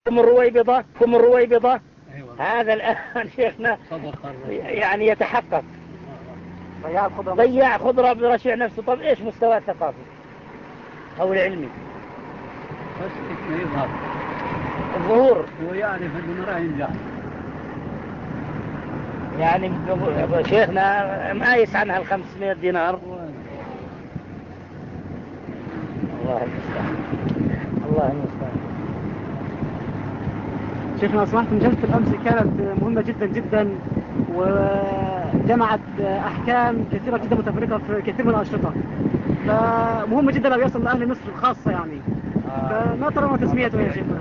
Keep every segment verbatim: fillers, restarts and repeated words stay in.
كم الرويبضة كم الرويبضة هذا الآن شيخنا يعني يتحقق ضياع خضرة برشع نفسه. طب إيش مستوى الثقافي أو العلمي؟ بس يظهر الظهور ويعرف أنه راح ينجح. يعني شيخنا ما يسعى عنها الخمسمائة دينار. الله المستعان الله المستعان. شيخنا صراحة جلسة الأمس كانت مهمة جدا جدا، وجمعت أحكام كثيرة جدا متفرقة في كثير من الأنشطة، فمهمة جدا لو يصل لأهل مصر الخاصة يعني. فما ترى ما تسميته يا شيخنا؟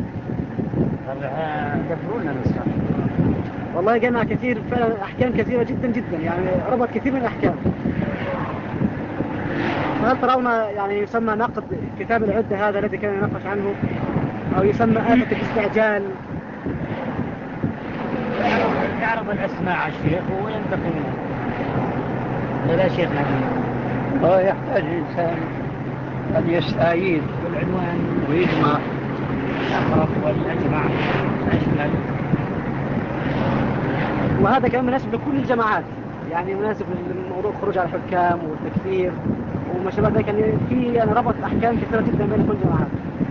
دفرونا نصرا والله جمع كثير فعلا، أحكام كثيرة جدا جدا يعني، ربط كثير من الأحكام. فهل ترون يعني يسمى نقد كتاب العدة هذا الذي كان يناقش عنه، أو يسمى آفة الاستعجال؟ يعرض الأسماء على الشيخ وينتقل منه. لا شيخنا هو يحتاج الإنسان أن يستعيد بالعنوان ويجمع الأقرب والأجمع أشمل. وهذا كمان مناسب لكل الجماعات، يعني مناسب لموضوع الخروج على الحكام والتكفير وما شابه ذلك، يعني في يعني ربط أحكام كثيرة جدا بين كل الجماعات.